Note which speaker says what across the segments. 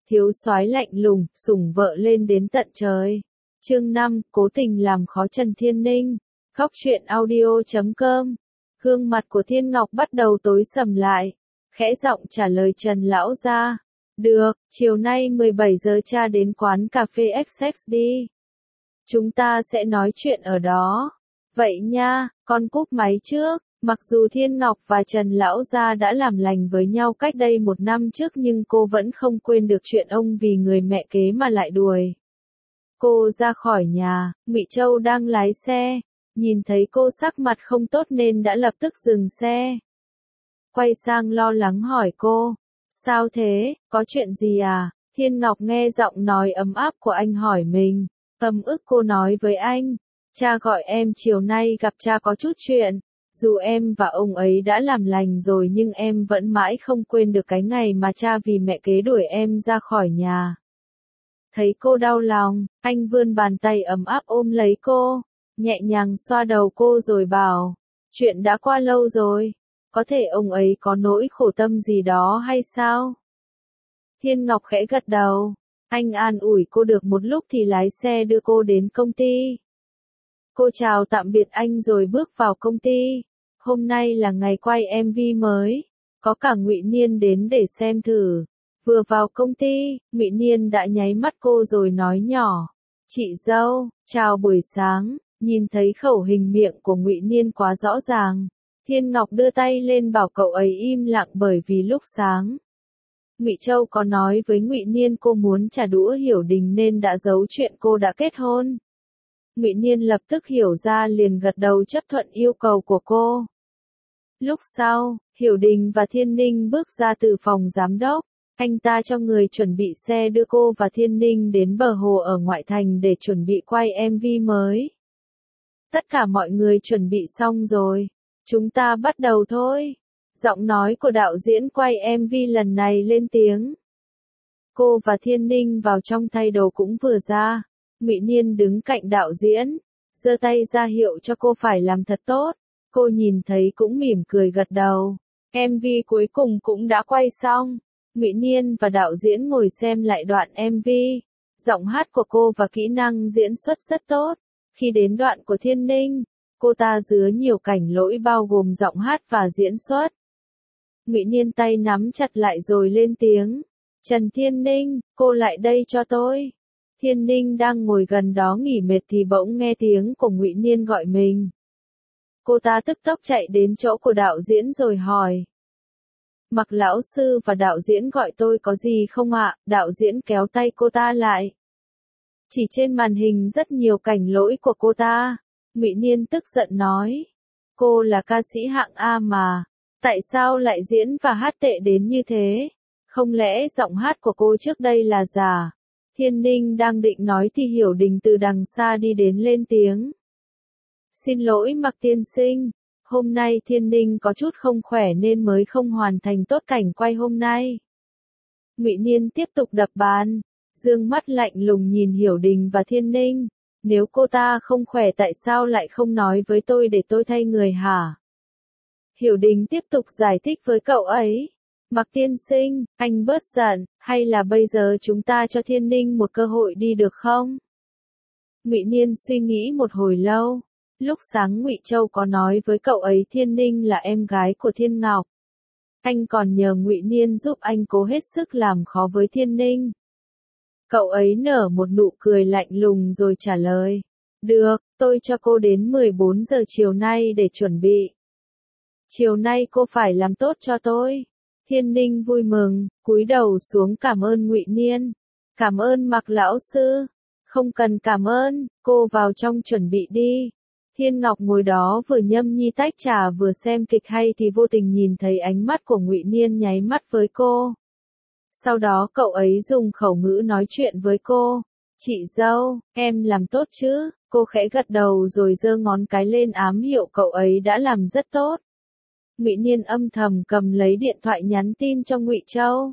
Speaker 1: thiếu soái lạnh lùng, sủng vợ lên đến tận trời. Chương 5, cố tình làm khó Trần Thiên Ninh. Góc truyện audio.com. Gương mặt của Thiên Ngọc bắt đầu tối sầm lại, khẽ giọng trả lời Trần lão gia. Được, chiều nay 17 giờ cha đến quán cà phê XX đi. Chúng ta sẽ nói chuyện ở đó. Vậy nha, con cúp máy trước. Mặc dù Thiên Ngọc và Trần lão gia đã làm lành với nhau cách đây 1 năm trước nhưng cô vẫn không quên được chuyện ông vì người mẹ kế mà lại đuổi cô ra khỏi nhà. Ngụy Châu đang lái xe, nhìn thấy cô sắc mặt không tốt nên đã lập tức dừng xe. Quay sang lo lắng hỏi cô, sao thế, có chuyện gì à? Thiên Ngọc nghe giọng nói ấm áp của anh hỏi mình, ấm ức cô nói với anh, cha gọi em chiều nay gặp cha có chút chuyện. Dù em và ông ấy đã làm lành rồi nhưng em vẫn mãi không quên được cái ngày mà cha vì mẹ kế đuổi em ra khỏi nhà. Thấy cô đau lòng, anh vươn bàn tay ấm áp ôm lấy cô, nhẹ nhàng xoa đầu cô rồi bảo, chuyện đã qua lâu rồi, có thể ông ấy có nỗi khổ tâm gì đó hay sao? Thiên Ngọc khẽ gật đầu, anh an ủi cô được một lúc thì lái xe đưa cô đến công ty. Cô chào tạm biệt anh rồi bước vào công ty. Hôm nay là ngày quay MV mới, có cả Ngụy Niên đến để xem thử. Vừa vào công ty, Ngụy Niên đã nháy mắt cô rồi nói nhỏ, chị dâu, chào buổi sáng. Nhìn thấy khẩu hình miệng của Ngụy Niên quá rõ ràng, Thiên Ngọc đưa tay lên bảo cậu ấy im lặng bởi vì lúc sáng Ngụy Châu có nói với Ngụy Niên cô muốn trả đũa Hiểu Đình nên đã giấu chuyện cô đã kết hôn. Ngụy Niên lập tức hiểu ra liền gật đầu chấp thuận yêu cầu của cô. Lúc sau, Hiểu Đình và Thiên Ninh bước ra từ phòng giám đốc. Anh ta cho người chuẩn bị xe đưa cô và Thiên Ninh đến bờ hồ ở ngoại thành để chuẩn bị quay MV mới. Tất cả mọi người chuẩn bị xong rồi. Chúng ta bắt đầu thôi. Giọng nói của đạo diễn quay MV lần này lên tiếng. Cô và Thiên Ninh vào trong thay đồ cũng vừa ra. Ngụy Niên đứng cạnh đạo diễn, giơ tay ra hiệu cho cô phải làm thật tốt. Cô nhìn thấy cũng mỉm cười gật đầu. MV cuối cùng cũng đã quay xong. Ngụy Niên và đạo diễn ngồi xem lại đoạn MV. Giọng hát của cô và kỹ năng diễn xuất rất tốt. Khi đến đoạn của Thiên Ninh, cô ta chứa nhiều cảnh lỗi bao gồm giọng hát và diễn xuất. Ngụy Niên tay nắm chặt lại rồi lên tiếng. Trần Thiên Ninh, cô lại đây cho tôi. Thiên Ninh đang ngồi gần đó nghỉ mệt thì bỗng nghe tiếng của Ngụy Niên gọi mình. Cô ta tức tốc chạy đến chỗ của đạo diễn rồi hỏi. Mặc lão sư và đạo diễn gọi tôi có gì không ạ? Đạo diễn kéo tay cô ta lại. Chỉ trên màn hình rất nhiều cảnh lỗi của cô ta. Ngụy Niên tức giận nói. Cô là ca sĩ hạng A mà. Tại sao lại diễn và hát tệ đến như thế? Không lẽ giọng hát của cô trước đây là giả? Thiên Ninh đang định nói thì Hiểu Đình từ đằng xa đi đến lên tiếng. Xin lỗi Mạc tiên sinh, hôm nay Thiên Ninh có chút không khỏe nên mới không hoàn thành tốt cảnh quay hôm nay. Ngụy Niên tiếp tục đập bàn, dương mắt lạnh lùng nhìn Hiểu Đình và Thiên Ninh. Nếu cô ta không khỏe tại sao lại không nói với tôi để tôi thay người hả? Hiểu Đình tiếp tục giải thích với cậu ấy. Mạc tiên sinh, anh bớt giận, hay là bây giờ chúng ta cho Thiên Ninh một cơ hội đi được không? Ngụy Niên suy nghĩ một hồi lâu. Lúc sáng Ngụy Châu có nói với cậu ấy Thiên Ninh là em gái của Thiên Ngọc. Anh còn nhờ Ngụy Niên giúp anh cố hết sức làm khó với Thiên Ninh. Cậu ấy nở một nụ cười lạnh lùng rồi trả lời. Được, tôi cho cô đến 14 giờ chiều nay để chuẩn bị. Chiều nay cô phải làm tốt cho tôi. Thiên Ninh vui mừng, cúi đầu xuống cảm ơn Ngụy Niên. Cảm ơn Mạc lão sư. Không cần cảm ơn, cô vào trong chuẩn bị đi. Thiên Ngọc ngồi đó vừa nhâm nhi tách trà vừa xem kịch hay thì vô tình nhìn thấy ánh mắt của Ngụy Niên nháy mắt với cô. Sau đó cậu ấy dùng khẩu ngữ nói chuyện với cô. Chị dâu, em làm tốt chứ? Cô khẽ gật đầu rồi giơ ngón cái lên ám hiệu cậu ấy đã làm rất tốt. Ngụy Niên âm thầm cầm lấy điện thoại nhắn tin cho Ngụy Châu.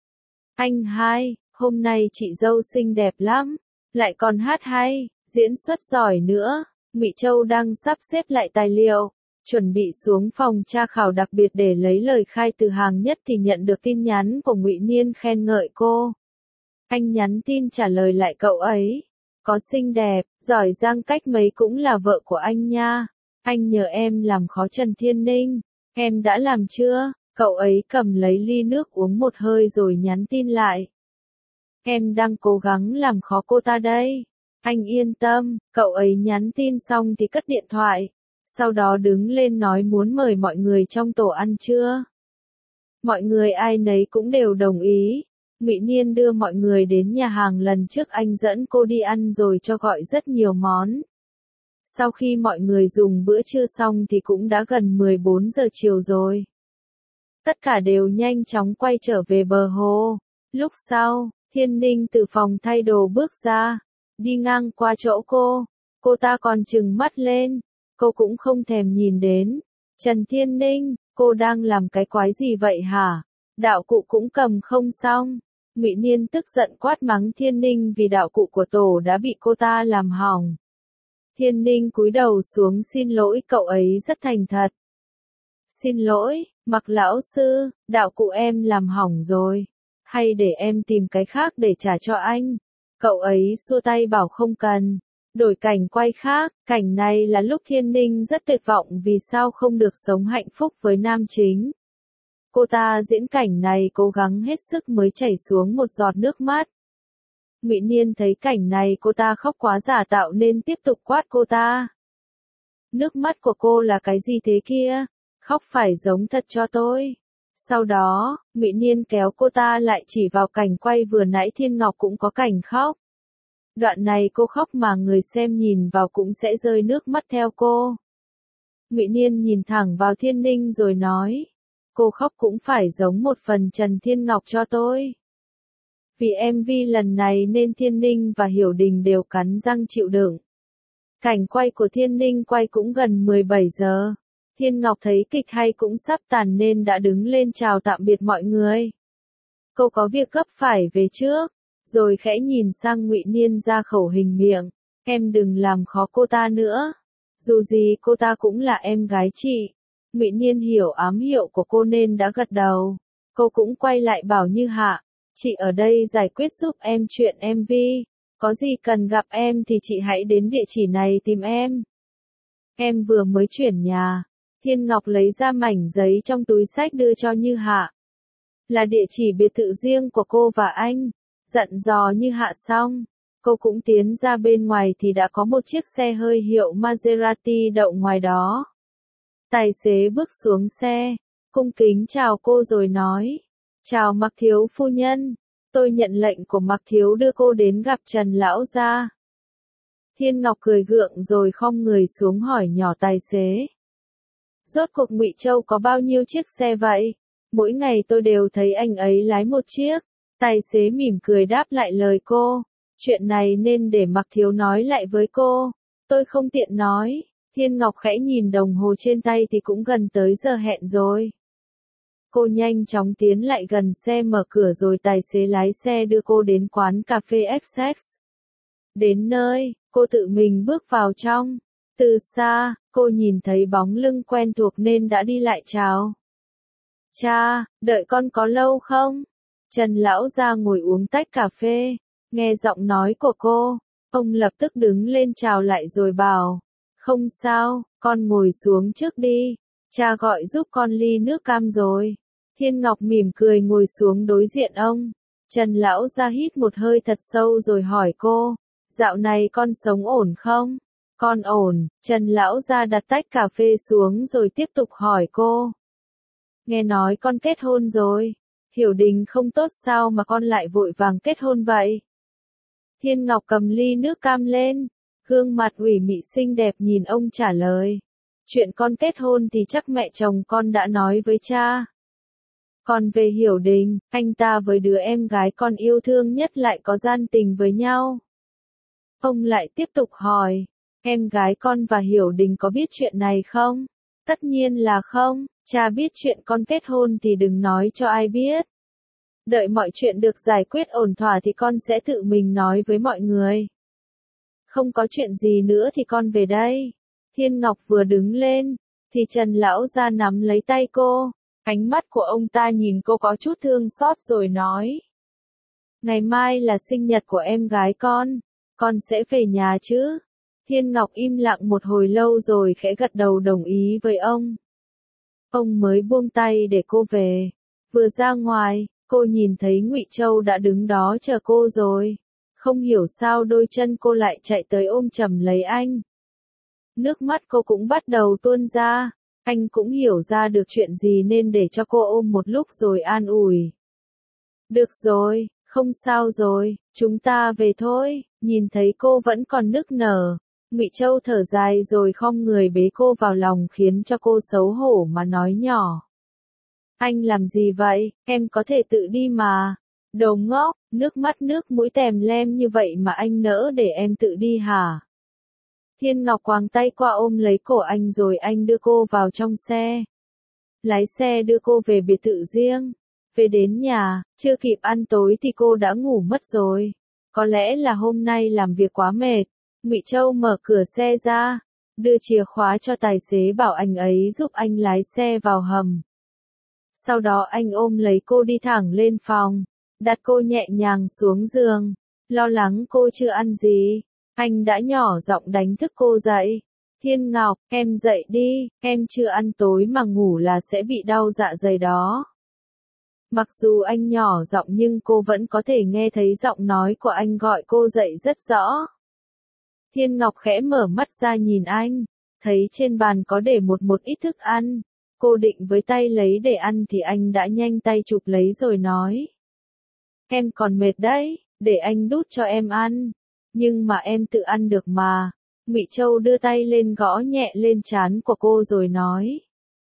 Speaker 1: Anh hai, hôm nay chị dâu xinh đẹp lắm, lại còn hát hay, diễn xuất giỏi nữa. Ngụy Châu đang sắp xếp lại tài liệu, chuẩn bị xuống phòng tra khảo đặc biệt để lấy lời khai từ hàng nhất thì nhận được tin nhắn của Ngụy Niên khen ngợi cô. Anh nhắn tin trả lời lại cậu ấy. Có xinh đẹp, giỏi giang cách mấy cũng là vợ của anh nha. Anh nhờ em làm khó Trần Thiên Ninh. Em đã làm chưa? Cậu ấy cầm lấy ly nước uống một hơi rồi nhắn tin lại. Em đang cố gắng làm khó cô ta đây. Anh yên tâm, cậu ấy nhắn tin xong thì cất điện thoại. Sau đó đứng lên nói muốn mời mọi người trong tổ ăn trưa. Mọi người ai nấy cũng đều đồng ý. Ngụy Niên đưa mọi người đến nhà hàng lần trước anh dẫn cô đi ăn rồi cho gọi rất nhiều món. Sau khi mọi người dùng bữa trưa xong thì cũng đã gần 14 giờ chiều rồi. Tất cả đều nhanh chóng quay trở về bờ hồ. Lúc sau, Thiên Ninh từ phòng thay đồ bước ra, đi ngang qua chỗ cô ta còn trừng mắt lên, cô cũng không thèm nhìn đến. Trần Thiên Ninh, cô đang làm cái quái gì vậy hả? Đạo cụ cũng cầm không xong. Ngụy Niên tức giận quát mắng Thiên Ninh vì đạo cụ của tổ đã bị cô ta làm hỏng. Thiên Ninh cúi đầu xuống xin lỗi cậu ấy rất thành thật. Xin lỗi, Mặc lão sư, đạo cụ em làm hỏng rồi. Hay để em tìm cái khác để trả cho anh. Cậu ấy xua tay bảo không cần. Đổi cảnh quay khác, cảnh này là lúc Thiên Ninh rất tuyệt vọng vì sao không được sống hạnh phúc với nam chính. Cô ta diễn cảnh này cố gắng hết sức mới chảy xuống một giọt nước mắt. Ngụy Niên thấy cảnh này cô ta khóc quá giả tạo nên tiếp tục quát cô ta. Nước mắt của cô là cái gì thế kia? Khóc phải giống thật cho tôi. Sau đó, Ngụy Niên kéo cô ta lại chỉ vào cảnh quay vừa nãy Thiên Ngọc cũng có cảnh khóc. Đoạn này cô khóc mà người xem nhìn vào cũng sẽ rơi nước mắt theo cô. Ngụy Niên nhìn thẳng vào Thiên Ninh rồi nói. Cô khóc cũng phải giống một phần Trần Thiên Ngọc cho tôi. Vì MV lần này nên Thiên Ninh và Hiểu Đình đều cắn răng chịu đựng. Cảnh quay của Thiên Ninh quay cũng gần 17 giờ. Thiên Ngọc thấy kịch hay cũng sắp tàn nên đã đứng lên chào tạm biệt mọi người. Cô có việc gấp phải về trước, rồi khẽ nhìn sang Ngụy Niên ra khẩu hình miệng. Em đừng làm khó cô ta nữa. Dù gì cô ta cũng là em gái chị. Ngụy Niên hiểu ám hiệu của cô nên đã gật đầu. Cô cũng quay lại bảo Như Hạ. Chị ở đây giải quyết giúp em chuyện MV. Có gì cần gặp em thì chị hãy đến địa chỉ này tìm em. Em vừa mới chuyển nhà. Thiên Ngọc lấy ra mảnh giấy trong túi xách đưa cho Như Hạ. Là địa chỉ biệt thự riêng của cô và anh. Dặn dò Như Hạ xong, cô cũng tiến ra bên ngoài thì đã có một chiếc xe hơi hiệu Maserati đậu ngoài đó. Tài xế bước xuống xe, cung kính chào cô rồi nói. Chào Mặc thiếu phu nhân, tôi nhận lệnh của Mặc thiếu đưa cô đến gặp Trần lão gia. Thiên Ngọc cười gượng rồi khom người xuống hỏi nhỏ tài xế. Rốt cuộc Ngụy Châu có bao nhiêu chiếc xe vậy? Mỗi ngày tôi đều thấy anh ấy lái một chiếc. Tài xế mỉm cười đáp lại lời cô. Chuyện này nên để Mặc thiếu nói lại với cô. Tôi không tiện nói. Thiên Ngọc khẽ nhìn đồng hồ trên tay thì cũng gần tới giờ hẹn rồi. Cô nhanh chóng tiến lại gần xe mở cửa rồi tài xế lái xe đưa cô đến quán cà phê Essex. Đến nơi, cô tự mình bước vào trong. Từ xa, cô nhìn thấy bóng lưng quen thuộc nên đã đi lại chào. Cha, đợi con có lâu không? Trần lão gia ngồi uống tách cà phê, nghe giọng nói của cô, ông lập tức đứng lên chào lại rồi bảo. Không sao, con ngồi xuống trước đi, cha gọi giúp con ly nước cam rồi. Thiên Ngọc mỉm cười ngồi xuống đối diện ông. Trần lão gia hít một hơi thật sâu rồi hỏi cô, dạo này con sống ổn không? Con ổn, Trần lão gia đặt tách cà phê xuống rồi tiếp tục hỏi cô. Nghe nói con kết hôn rồi, Hiểu Đình không tốt sao mà con lại vội vàng kết hôn vậy? Thiên Ngọc cầm ly nước cam lên, gương mặt ủy mị xinh đẹp nhìn ông trả lời. Chuyện con kết hôn thì chắc mẹ chồng con đã nói với cha. Còn về Hiểu Đình, anh ta với đứa em gái con yêu thương nhất lại có gian tình với nhau. Ông lại tiếp tục hỏi, em gái con và Hiểu Đình có biết chuyện này không? Tất nhiên là không, cha biết chuyện con kết hôn thì đừng nói cho ai biết. Đợi mọi chuyện được giải quyết ổn thỏa thì con sẽ tự mình nói với mọi người. Không có chuyện gì nữa thì con về đây. Thiên Ngọc vừa đứng lên, thì Trần lão gia nắm lấy tay cô. Ánh mắt của ông ta nhìn cô có chút thương xót rồi nói. Ngày mai là sinh nhật của em gái con sẽ về nhà chứ? Thiên Ngọc im lặng một hồi lâu rồi khẽ gật đầu đồng ý với ông. Ông mới buông tay để cô về. Vừa ra ngoài, cô nhìn thấy Ngụy Châu đã đứng đó chờ cô rồi. Không hiểu sao đôi chân cô lại chạy tới ôm chầm lấy anh. Nước mắt cô cũng bắt đầu tuôn ra. Anh cũng hiểu ra được chuyện gì nên để cho cô ôm một lúc rồi an ủi. Được rồi, không sao rồi, chúng ta về thôi. Nhìn thấy cô vẫn còn nức nở, Ngụy Châu thở dài rồi khom người bế cô vào lòng khiến cho cô xấu hổ mà nói nhỏ. Anh làm gì vậy, em có thể tự đi mà. Đồ ngốc, nước mắt nước mũi tèm lem như vậy mà anh nỡ để em tự đi hả? Thiên Ngọc quàng tay qua ôm lấy cổ anh rồi anh đưa cô vào trong xe. Lái xe đưa cô về biệt thự riêng. Về đến nhà, chưa kịp ăn tối thì cô đã ngủ mất rồi. Có lẽ là hôm nay làm việc quá mệt. Ngụy Châu mở cửa xe ra, đưa chìa khóa cho tài xế bảo anh ấy giúp anh lái xe vào hầm. Sau đó anh ôm lấy cô đi thẳng lên phòng, đặt cô nhẹ nhàng xuống giường, lo lắng cô chưa ăn gì. Anh đã nhỏ giọng đánh thức cô dậy. Thiên Ngọc, em dậy đi, em chưa ăn tối mà ngủ là sẽ bị đau dạ dày đó. Mặc dù anh nhỏ giọng nhưng cô vẫn có thể nghe thấy giọng nói của anh gọi cô dậy rất rõ. Thiên Ngọc khẽ mở mắt ra nhìn anh, thấy trên bàn có để một ít thức ăn. Cô định với tay lấy để ăn thì anh đã nhanh tay chụp lấy rồi nói. Em còn mệt đấy, để anh đút cho em ăn. Nhưng mà em tự ăn được mà. Ngụy Châu đưa tay lên gõ nhẹ lên trán của cô rồi nói.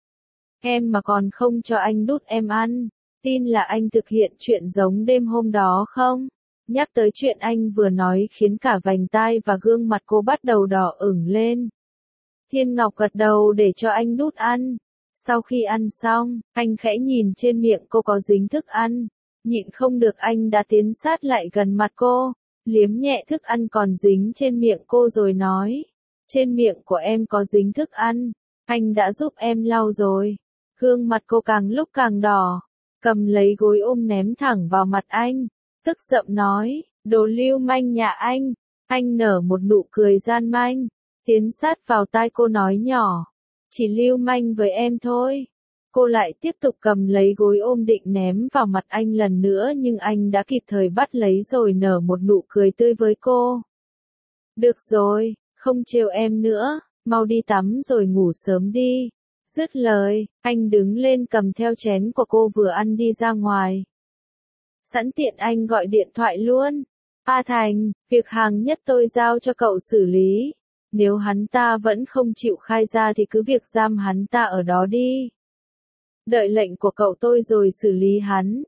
Speaker 1: Em mà còn không cho anh đút em ăn, tin là anh thực hiện chuyện giống đêm hôm đó không? Nhắc tới chuyện anh vừa nói khiến cả vành tai và gương mặt cô bắt đầu đỏ ửng lên. Thiên Ngọc gật đầu để cho anh đút ăn. Sau khi ăn xong, anh khẽ nhìn trên miệng cô có dính thức ăn. Nhịn không được anh đã tiến sát lại gần mặt cô, liếm nhẹ thức ăn còn dính trên miệng cô rồi nói. Trên miệng của em có dính thức ăn, anh đã giúp em lau rồi. Gương mặt cô càng lúc càng đỏ, cầm lấy gối ôm ném thẳng vào mặt anh, tức giận nói, đồ lưu manh nhà anh. Anh nở một nụ cười gian manh, tiến sát vào tai cô nói nhỏ, chỉ lưu manh với em thôi. Cô lại tiếp tục cầm lấy gối ôm định ném vào mặt anh lần nữa nhưng anh đã kịp thời bắt lấy rồi nở một nụ cười tươi với cô. Được rồi, không trêu em nữa, mau đi tắm rồi ngủ sớm đi. Dứt lời, anh đứng lên cầm theo chén của cô vừa ăn đi ra ngoài. Sẵn tiện anh gọi điện thoại luôn. A Thành, việc hàng nhất tôi giao cho cậu xử lý. Nếu hắn ta vẫn không chịu khai ra thì cứ việc giam hắn ta ở đó đi. Đợi lệnh của cậu tôi rồi xử lý hắn.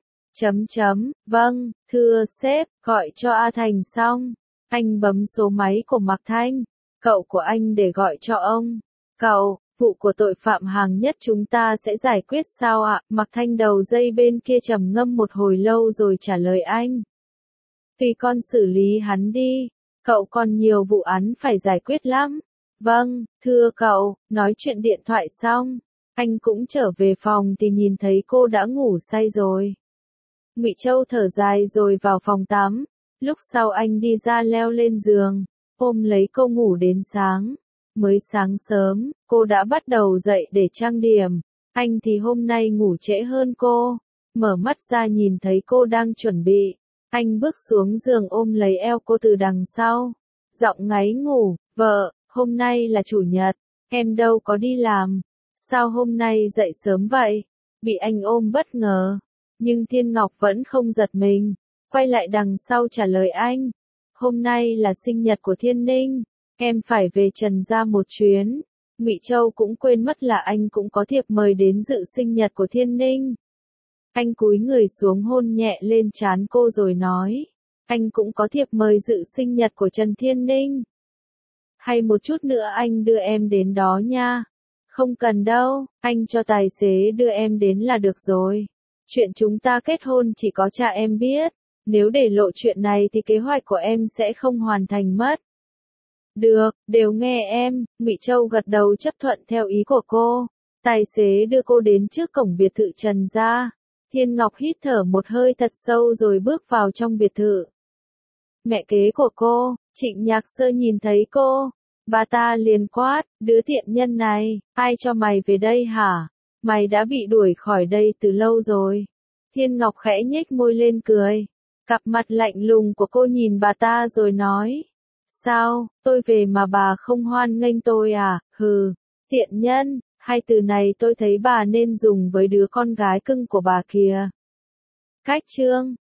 Speaker 1: Vâng, thưa sếp, gọi cho A Thành xong. Anh bấm số máy của Mạc Thanh, cậu của anh để gọi cho ông. Cậu, vụ của tội phạm hàng nhất chúng ta sẽ giải quyết sao ạ? Mạc Thanh đầu dây bên kia trầm ngâm một hồi lâu rồi trả lời anh. Tùy con xử lý hắn đi, cậu còn nhiều vụ án phải giải quyết lắm. Vâng, thưa cậu, nói chuyện điện thoại xong. Anh cũng trở về phòng thì nhìn thấy cô đã ngủ say rồi. Ngụy Châu thở dài rồi vào phòng tắm. Lúc sau anh đi ra leo lên giường, ôm lấy cô ngủ đến sáng. Mới sáng sớm, cô đã bắt đầu dậy để trang điểm. Anh thì hôm nay ngủ trễ hơn cô. Mở mắt ra nhìn thấy cô đang chuẩn bị. Anh bước xuống giường ôm lấy eo cô từ đằng sau. Giọng ngáy ngủ, vợ, hôm nay là chủ nhật, em đâu có đi làm. Sao hôm nay dậy sớm vậy? Bị anh ôm bất ngờ. Nhưng Thiên Ngọc vẫn không giật mình. Quay lại đằng sau trả lời anh. Hôm nay là sinh nhật của Thiên Ninh. Em phải về Trần gia một chuyến. Ngụy Châu cũng quên mất là anh cũng có thiệp mời đến dự sinh nhật của Thiên Ninh. Anh cúi người xuống hôn nhẹ lên trán cô rồi nói. Anh cũng có thiệp mời dự sinh nhật của Trần Thiên Ninh. Hay một chút nữa anh đưa em đến đó nha. Không cần đâu, anh cho tài xế đưa em đến là được rồi. Chuyện chúng ta kết hôn chỉ có cha em biết. Nếu để lộ chuyện này thì kế hoạch của em sẽ không hoàn thành mất. Được, đều nghe em. Ngụy Châu gật đầu chấp thuận theo ý của cô. Tài xế đưa cô đến trước cổng biệt thự Trần gia. Thiên Ngọc hít thở một hơi thật sâu rồi bước vào trong biệt thự. Mẹ kế của cô, Trịnh Nhạc Sơ nhìn thấy cô, bà ta liền quát, đứa tiện nhân này, ai cho mày về đây hả? Mày đã bị đuổi khỏi đây từ lâu rồi. Thiên Ngọc khẽ nhếch môi lên cười. Cặp mặt lạnh lùng của cô nhìn bà ta rồi nói. Sao, tôi về mà bà không hoan nghênh tôi à? Hừ, tiện nhân, hai từ này tôi thấy bà nên dùng với đứa con gái cưng của bà kìa. Cách chương